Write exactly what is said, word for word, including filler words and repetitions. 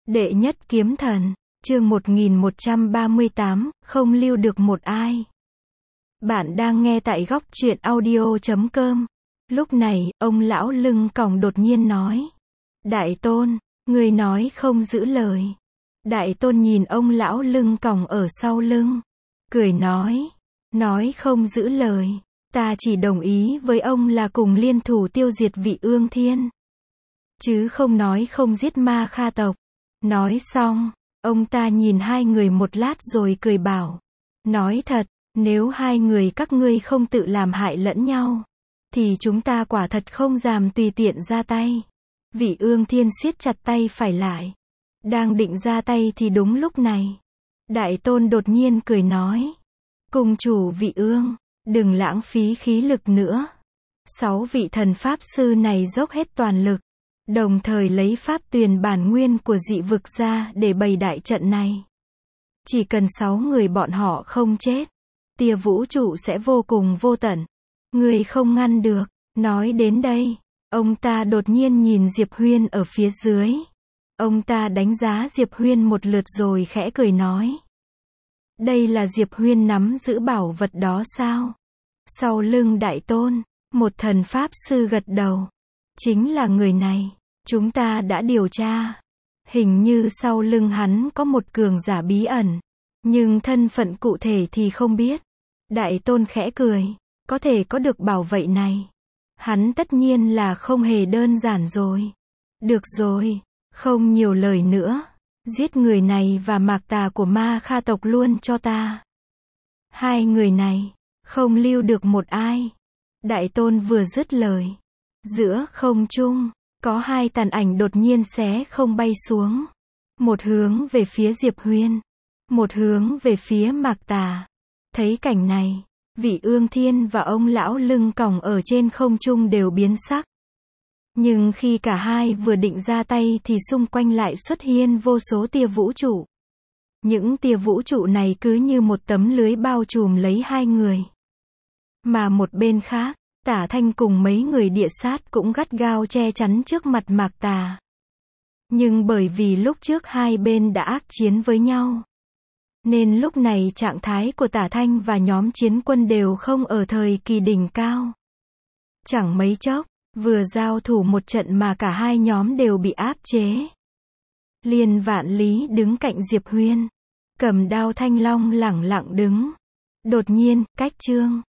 Đệ nhất kiếm thần, chương một nghìn một trăm ba mươi tám, không lưu được một ai. Bạn đang nghe tại góc truyện audio chấm com. Lúc này, ông lão lưng còng đột nhiên nói. Đại tôn, người nói không giữ lời. Đại tôn nhìn ông lão lưng còng ở sau lưng. Cười nói. Nói không giữ lời. Ta chỉ đồng ý với ông là cùng liên thủ tiêu diệt Vị Ương Thiên. Chứ không nói không giết Ma Kha tộc. Nói xong, ông ta nhìn hai người một lát rồi cười bảo. Nói thật, nếu hai người các ngươi không tự làm hại lẫn nhau, thì chúng ta quả thật không dám tùy tiện ra tay. Vị Ương Thiên siết chặt tay phải lại. Đang định ra tay thì đúng lúc này. Đại tôn đột nhiên cười nói. Cung chủ Vị Ương, đừng lãng phí khí lực nữa. Sáu vị thần pháp sư này dốc hết toàn lực. Đồng thời lấy pháp tuyền bản nguyên của dị vực ra để bày đại trận này. Chỉ cần sáu người bọn họ không chết, tia vũ trụ sẽ vô cùng vô tận. Người không ngăn được. Nói đến đây, ông ta đột nhiên nhìn Diệp Huyên ở phía dưới. Ông ta đánh giá Diệp Huyên một lượt rồi khẽ cười nói. Đây là Diệp Huyên nắm giữ bảo vật đó sao? Sau lưng đại tôn, một thần pháp sư gật đầu. Chính là người này. Chúng ta đã điều tra. Hình như sau lưng hắn có một cường giả bí ẩn. Nhưng thân phận cụ thể thì không biết. Đại tôn khẽ cười. Có thể có được bảo vệ này. Hắn tất nhiên là không hề đơn giản rồi. Được rồi. Không nhiều lời nữa. Giết người này và mạc tà của Ma Kha tộc luôn cho ta. Hai người này. Không lưu được một ai. Đại tôn vừa dứt lời. Giữa không trung. Có hai tàn ảnh đột nhiên xé không bay xuống. Một hướng về phía Diệp Huyên. Một hướng về phía Mạc Tà. Thấy cảnh này, Vị Ương Thiên và ông lão lưng còng ở trên không trung đều biến sắc. Nhưng khi cả hai vừa định ra tay thì xung quanh lại xuất hiện vô số tia vũ trụ. Những tia vũ trụ này cứ như một tấm lưới bao trùm lấy hai người. Mà một bên khác, Tả Thanh cùng mấy người địa sát cũng gắt gao che chắn trước mặt Mạc Tà. Nhưng bởi vì lúc trước hai bên đã ác chiến với nhau, nên lúc này trạng thái của Tả Thanh và nhóm chiến quân đều không ở thời kỳ đỉnh cao. Chẳng mấy chốc, vừa giao thủ một trận mà cả hai nhóm đều bị áp chế. Liên Vạn Lý đứng cạnh Diệp Huyên, cầm đao thanh long lẳng lặng đứng. Đột nhiên, cách chương